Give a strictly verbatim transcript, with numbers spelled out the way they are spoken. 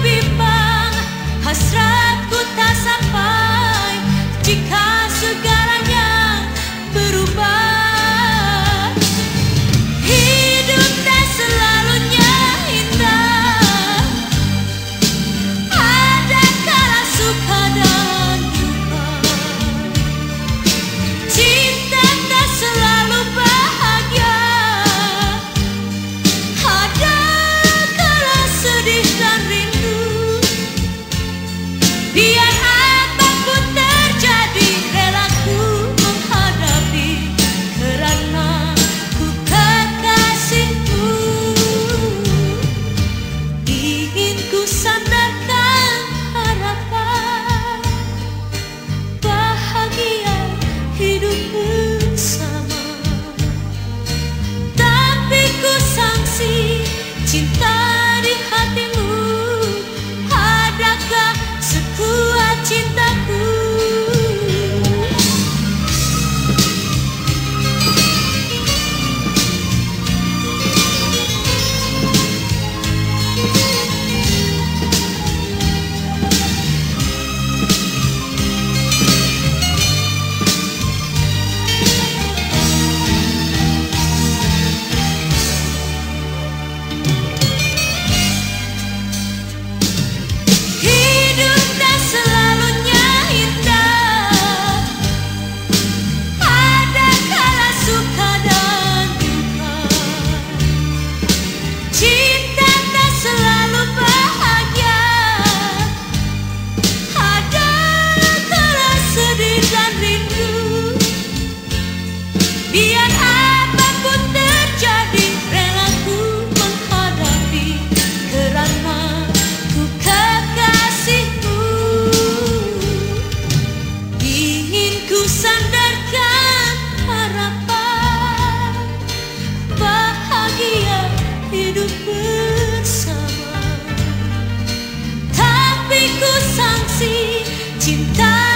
bimbang, hasratku tak sampai jika segalanya berubah. Hidup tak selalunya indah, ada kala suka dan duka. Cinta tak selalu bahagia, ada kala sedih dan rindu. Biar apapun terjadi, rela ku menghadapi, kerana ku kekasihmu. Ingin ku sandarkan harapan, bahagia hidup bersama. Tapi ku sangsi cinta di hatimu, adakah sekuat cintaku? Hidup tak selalunya indah, ada kala suka dan duka. Cinta tak selalu bahagia, ada kala sedih dan rindu. Biar apapun terjadi, rela ku menghadapi, kerana ku kekasihmu. Ingin ku sandarkan harapan, bahagia hidup bersama. Tapi ku sangsi cinta